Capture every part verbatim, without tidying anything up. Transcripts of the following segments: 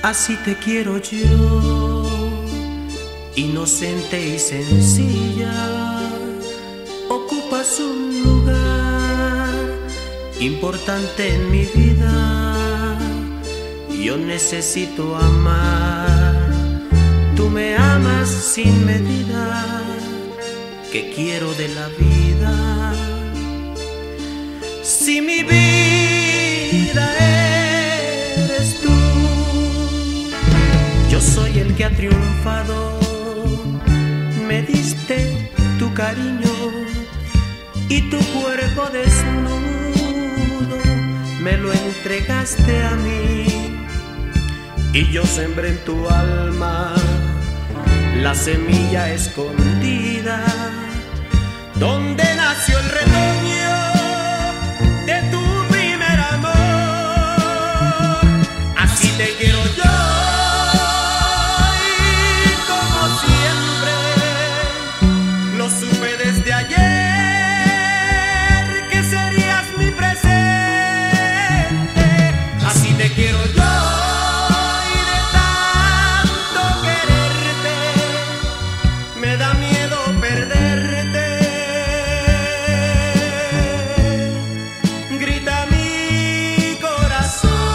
Así te quiero yo, inocente y sencilla, ocupas un lugar importante en mi vida. Yo necesito amar, tú me amas sin medida. ¿Qué quiero de la vida? Si mi vida eres tú, yo soy el que ha triunfado. Me diste tu cariño y tu cuerpo desnudo me lo entregaste a mí, y yo sembré en tu alma la semilla escondida donde nació el retoño de tu primer amor. Así te quiero yo, y como siempre lo supe desde ayer que serías mi presente. Así te quiero yo, y de tanto quererte me da miedo perderte. Grita mi corazón.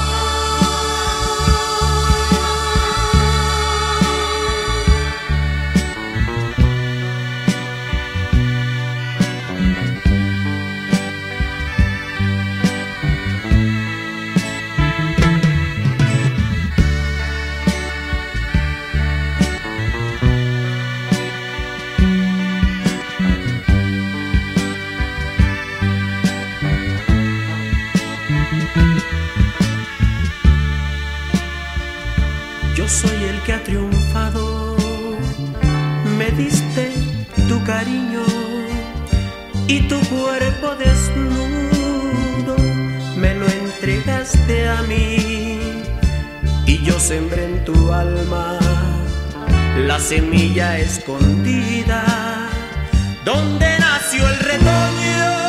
Yo soy el que ha triunfado, me diste tu cariño y tu cuerpo desnudo me lo entregaste a mí, y yo sembré en tu alma la semilla escondida donde nació el retoño